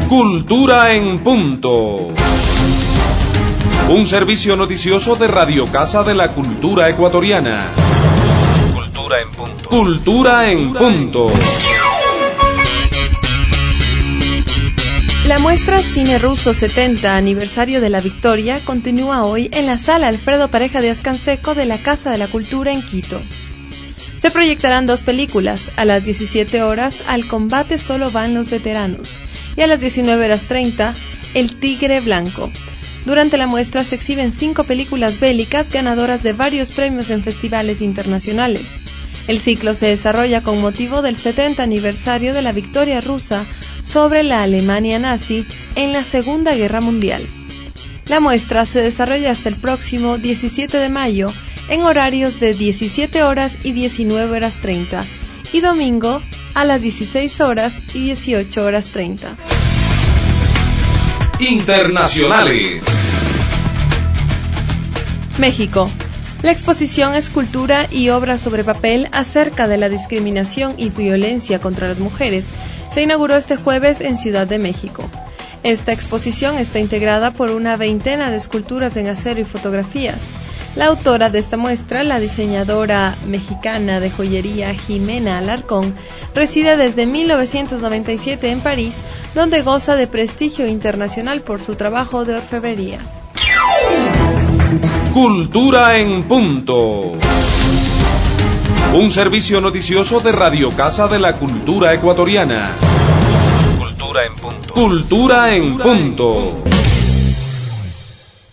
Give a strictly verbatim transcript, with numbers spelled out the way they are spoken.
Cultura en Punto. Un servicio noticioso de Radio Casa de la Cultura Ecuatoriana. Cultura en Punto. Cultura en Punto. La muestra Cine Ruso setenta Aniversario de la Victoria continúa hoy en la Sala Alfredo Pareja de Azcanseco de la Casa de la Cultura en Quito. Se proyectarán dos películas, a las diecisiete horas Al combate solo van los veteranos y a las diecinueve horas treinta El tigre blanco. Durante la muestra se exhiben cinco películas bélicas ganadoras de varios premios en festivales internacionales. El ciclo se desarrolla con motivo del setenta aniversario de la victoria rusa sobre la Alemania nazi en la Segunda Guerra Mundial. La muestra se desarrolla hasta el próximo diecisiete de mayo en horarios de diecisiete horas y diecinueve horas treinta y domingo a las dieciséis horas y dieciocho horas treinta. Internacionales. México. La exposición Escultura y obra sobre papel acerca de la discriminación y violencia contra las mujeres se inauguró este jueves en Ciudad de México. Esta exposición está integrada por una veintena de esculturas en acero y fotografías. La autora de esta muestra, la diseñadora mexicana de joyería Jimena Alarcón, reside desde mil novecientos noventa y siete en París, donde goza de prestigio internacional por su trabajo de orfebrería. Cultura en Punto. Un servicio noticioso de Radio Casa de la Cultura Ecuatoriana. Cultura en Punto. Cultura en Punto.